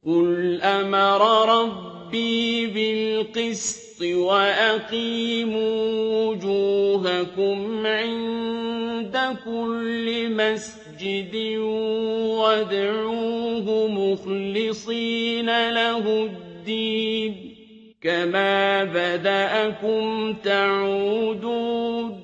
قُلْ أَمَرَ رَبِّي بِالْقِسْطِ وَأَقِيمُوا وُجُوهَكُمْ عِندَ كُلِّ مَسْجِدٍ وَادْعُوهُ مُخْلِصِينَ لَهُ الدِّينَ كَمَا بَدَأَكُمْ تَعُودُونَ